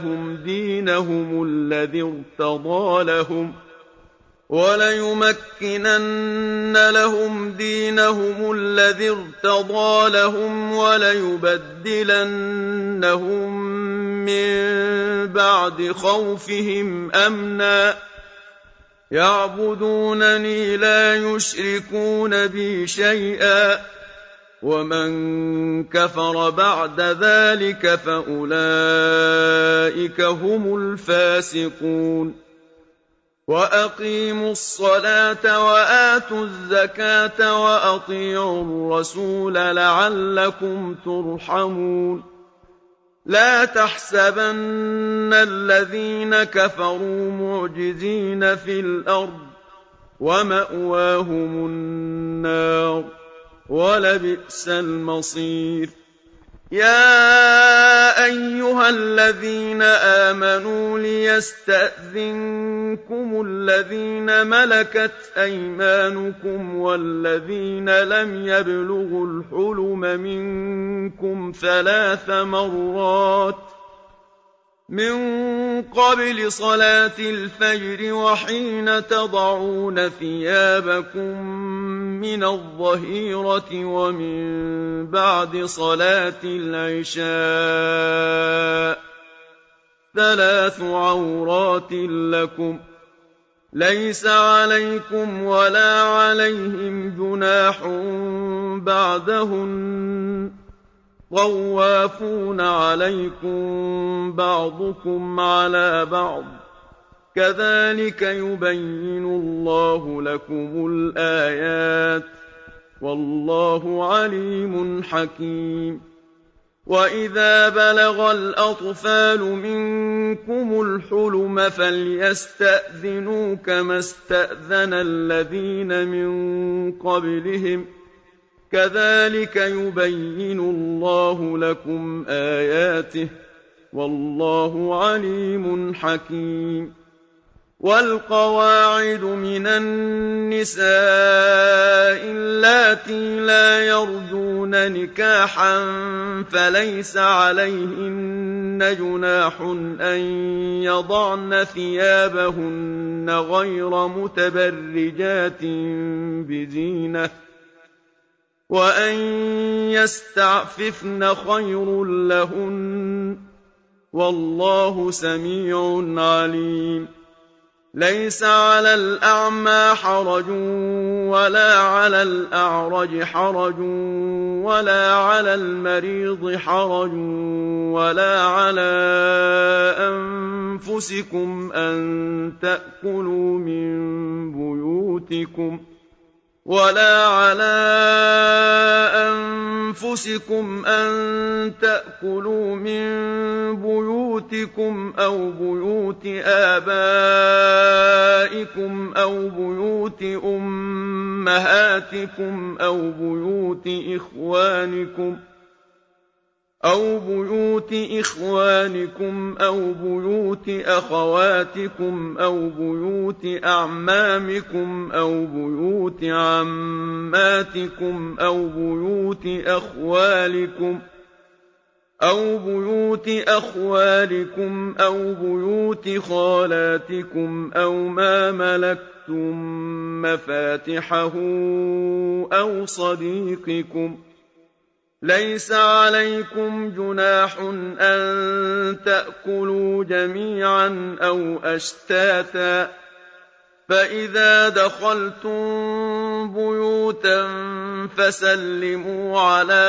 لَهُمْ دِينَهُمُ الَّذِي ارْتَضَىٰ لَهُمْ وَلَيُبَدِّلَنَّهُم مِّن بَعْدِ خَوْفِهِمْ أَمْنًا ۚ يَعْبُدُونَنِي لَا يُشْرِكُونَ بِي شَيْئًا ۚ وَمَن كَفَرَ بَعْدَ ذَٰلِكَ فَأُولَٰئِكَ هُمُ الْفَاسِقُونَ وَأَقِيمُوا الصَّلَاةَ وَآتُوا الزَّكَاةَ وَأَطِيعُوا الرَّسُولَ لَعَلَّكُمْ تُرْحَمُونَ لَا تَحْسَبَنَّ الَّذِينَ كَفَرُوا مُعْجِزِينَ فِي الْأَرْضِ ۚ وَمَأْوَاهُمُ النَّارُ ۖ وَلَبِئْسَ الْمَصِيرُ يَا أَيُّهَا الَّذِينَ آمَنُوا لِيَسْتَأْذِنكُمُ الَّذِينَ مَلَكَتْ أَيْمَانُكُمْ وَالَّذِينَ لَمْ يَبْلُغُوا الْحُلُمَ مِنكُمْ 3 مرات من قبل صلاة الفجر وحين تضعون ثيابكم من الظهيرة ومن بعد صلاة العشاء 3 عورات لكم ليس عليكم ولا عليهم جناح بعدهن طوافون عليكم بعضكم على بعض كذلك يبين الله لكم الآيات والله عليم حكيم وإذا بلغ الأطفال منكم الحلم فليستأذنوا كما استأذن الذين من قبلهم كذلك يبين الله لكم آياته والله عليم حكيم والقواعد من النساء اللاتي لا يرجون نكاحا فليس عليهن جناح أن يضعن ثيابهن غير متبرجات بزينة وأن يستعففن خير لهن والله سميع عليم ليس على الأعمى حرج ولا على الأعرج حرج ولا على المريض حرج ولا على أنفسكم أن تأكلوا من بيوتكم ولا على أنفسكم أن تأكلوا من بيوتكم أو بيوت آبائكم أو بيوت أمهاتكم أو بيوت إخوانكم أو بيوت أخواتكم أو بيوت أعمامكم أو بيوت عماتكم أو بيوت أخوالكم أو بيوت خالاتكم أو ما ملكتم مفاتحه أو صديقكم. ليس عليكم جناح أن تأكلوا جميعا أو أشتاتا، فإذا دخلتم بيوتا فسلموا على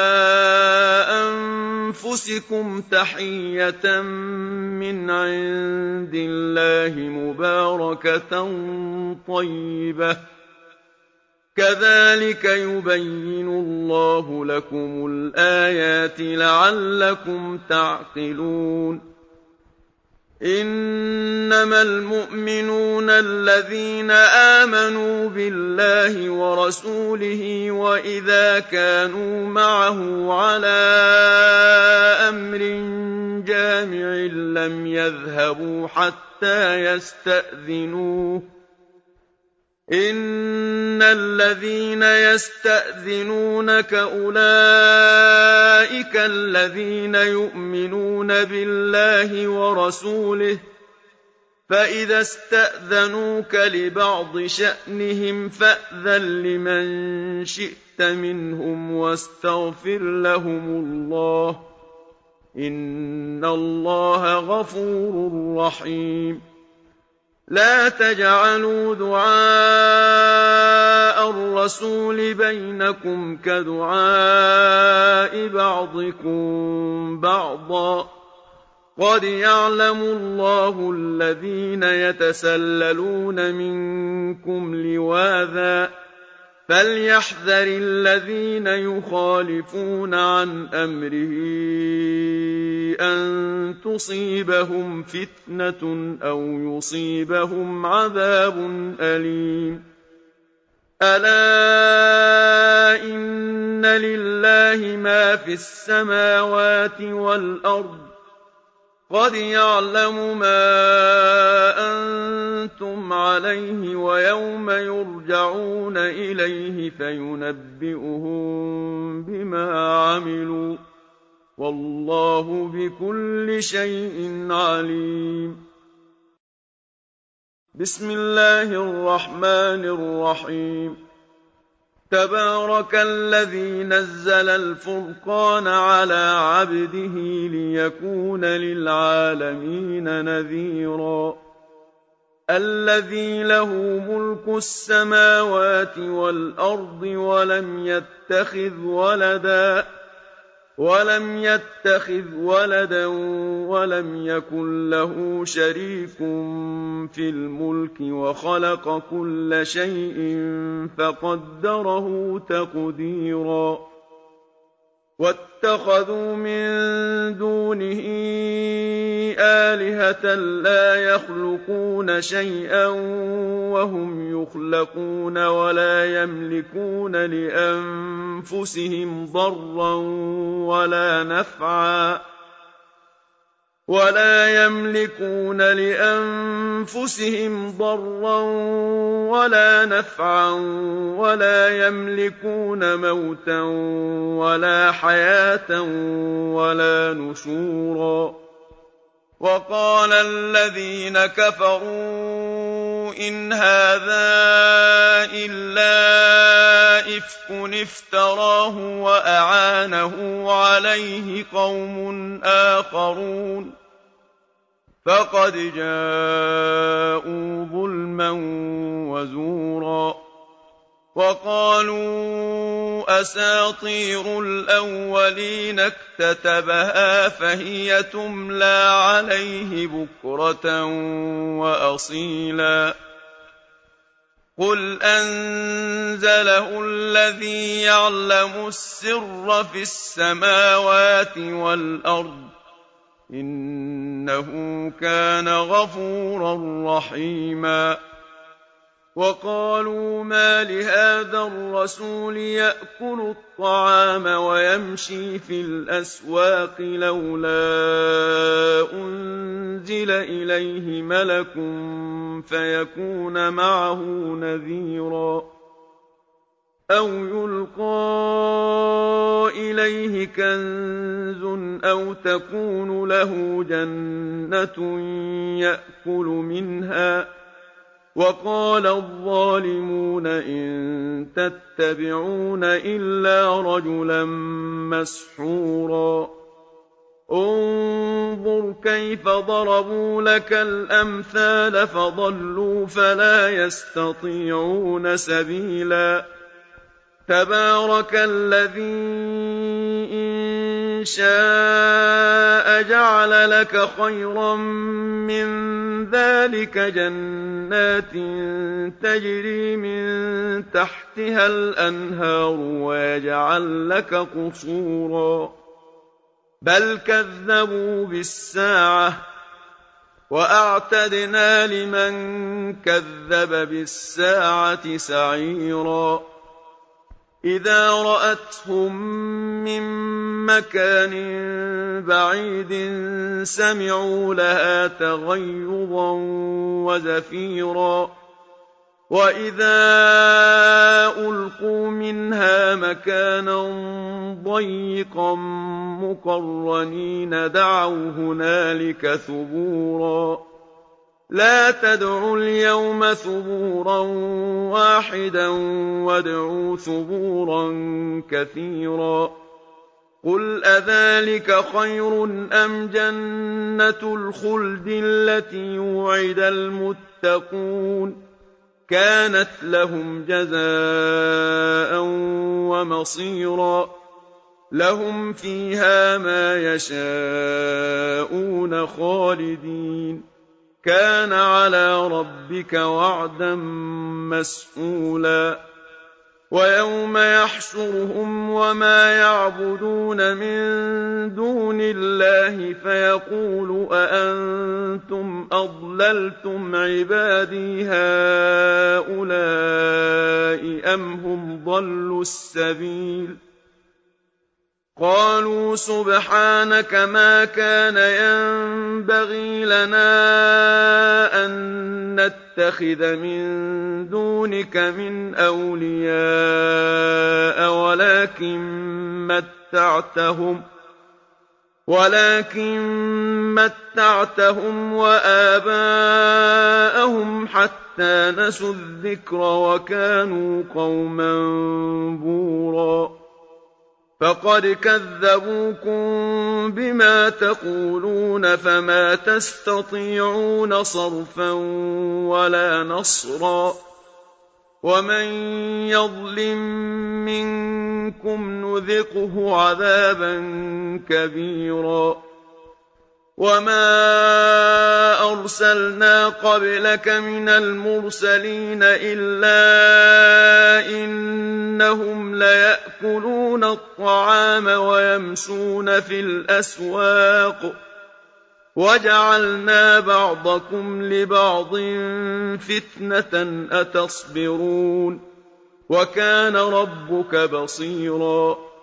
أنفسكم تحية من عند الله مباركة طيبة، كذلك يبين الله لكم الآيات لعلكم تعقلون. إنما المؤمنون الذين آمنوا بالله ورسوله وإذا كانوا معه على أمر جامع لم يذهبوا حتى يستأذنوه. إن الذين يستأذنونك أولئك الذين يؤمنون بالله ورسوله، فإذا استأذنوك لبعض شأنهم فأذن لمن شئت منهم واستغفر لهم الله، إن الله غفور رحيم. لا تجعلوا دعاء الرسول بينكم كدعاء بعضكم بعضا، قد يعلم الله الذين يتسللون منكم لواذا، فليحذر الذين يخالفون عن أمره أن تصيبهم فتنة أو يصيبهم عذاب أليم. ألا إن لله ما في السماوات والأرض، قد يعلم ما أنتم عليه ويوم يرجعون إليه فينبئهم بما عملوا، والله بكل شيء عليم. بسم الله الرحمن الرحيم. تبارك الذي نزل الفرقان على عبده ليكون للعالمين نذيرا. الذي له ملك السماوات والأرض ولم يتخذ ولدا ولم يكن له شريك في الملك وخلق كل شيء فقدره تقديرا. واتخذوا من دونه آلهة لا يخلقون شيئا وهم يخلقون ولا يملكون لأنفسهم ضرا ولا نفعا ولا يملكون موتا ولا حياة ولا نشورا. وقال الذين كفروا إن هذا إلا إفك افتراه وأعانه عليه قوم آخرون، فقد جاءوا ظلما وزورا. وقالوا أساطير الأولين اكتتبها فهي تملى عليه بكرة وأصيلا. قُلْ أَنزَلَهُ الَّذِي يَعْلَمُ السِّرَّ فِي السَّمَاوَاتِ وَالْأَرْضِ ۚ إِنَّهُ كَانَ غَفُورًا رَّحِيمًا وَقَالُوا مَالِ هَٰذَا الرَّسُولِ يَأْكُلُ الطَّعَامَ وَيَمْشِي فِي الْأَسْوَاقِ لَوْلَا أُنزِلَ إِلَيْهِ مَلَكٌ فَيَكُونَ مَعَهُ نَذِيرًا أَوْ يُلْقَىٰ إِلَيْهِ كَنزٌ أَوْ تَكُونُ لَهُ جَنَّةٌ يَأْكُلُ مِنْهَا ۚ وَقَالَ الظَّالِمُونَ إِن تَتَّبِعُونَ إِلَّا رَجُلًا مَّسْحُورًا انظُرْ كَيْفَ ضَرَبُوا لَكَ الْأَمْثَالَ فَضَلُّوا فَلَا يَسْتَطِيعُونَ سَبِيلًا تَبَارَكَ الَّذِي إِن شَاءَ جَعَلَ لَكَ خَيْرًا مِّن ذَٰلِكَ جَنَّاتٍ تَجْرِي مِن تَحْتِهَا الْأَنْهَارُ وَيَجْعَل لَّكَ قُصُورًا بَلْ كَذَّبُوا بِالسَّاعَةِ ۖ وَأَعْتَدْنَا لِمَن كَذَّبَ بِالسَّاعَةِ سَعِيرًا إِذَا رَأَتْهُم مِّن مَّكَانٍ بَعِيدٍ سَمِعُوا لَهَا تَغَيُّظًا وَزَفِيرًا وَإِذَا أُلْقُوا مِنْهَا مَكَانًا ضَيِّقًا مُّقَرَّنِينَ دَعَوْا هُنَالِكَ ثُبُورًا لَا تَدْعُوا الْيَوْمَ ثُبُورًا وَاحِدًا وَادْعُوا ثُبُورًا كَثِيرًا قُلْ أَذَٰلِكَ خَيْرٌ أَمْ جَنَّةُ الْخُلْدِ الَّتِي وُعِدَ الْمُتَّقُونَ كَانَتْ لَهُمْ جَزَاءً وَمَصِيرًا لَهُمْ فِيهَا مَا يَشَاءُونَ خَالِدِينَ كَانَ عَلَىٰ رَبِّكَ وَعْدًا مَّسْئُولًا وَيَوْمَ يَحْشُرُهُمْ وَمَا يَعْبُدُونَ مِن دُونِ اللَّهِ فَيَقُولُ أَأَنتُمْ أَضْلَلْتُمْ عِبَادِي هَٰؤُلَاءِ أَمْ هُمْ ضَلُّوا السَّبِيلَ قَالُوا سُبْحَانَكَ مَا كَانَ يَنبَغِي لَنَا أَن نَّتَّخِذَ مِن دُونِكَ مِنْ أَوْلِيَاءَ وَلَٰكِن مَّتَّعْتَهُمْ وَآبَاءَهُمْ حَتَّىٰ نَسُوا الذِّكْرَ وَكَانُوا قَوْمًا بُورًا فَقَدْ كَذَّبُوكُم بِمَا تَقُولُونَ فَمَا تَسْتَطِيعُونَ صَرْفًا وَلَا نَصْرًا وَمَن يَظْلِم مِّنكُمْ نُذِقْهُ عَذَابًا كَبِيرًا وَمَا أَرْسَلْنَا قَبْلَكَ مِنَ الْمُرْسَلِينَ إِلَّا إِنَّهُمْ لَيَأْكُلُونَ الطَّعَامَ وَيَمْشُونَ فِي الْأَسْوَاقِ ۗ وَجَعَلْنَا بَعْضَكُمْ لِبَعْضٍ فِتْنَةً أَتَصْبِرُونَ ۗ وَكَانَ رَبُّكَ بَصِيرًا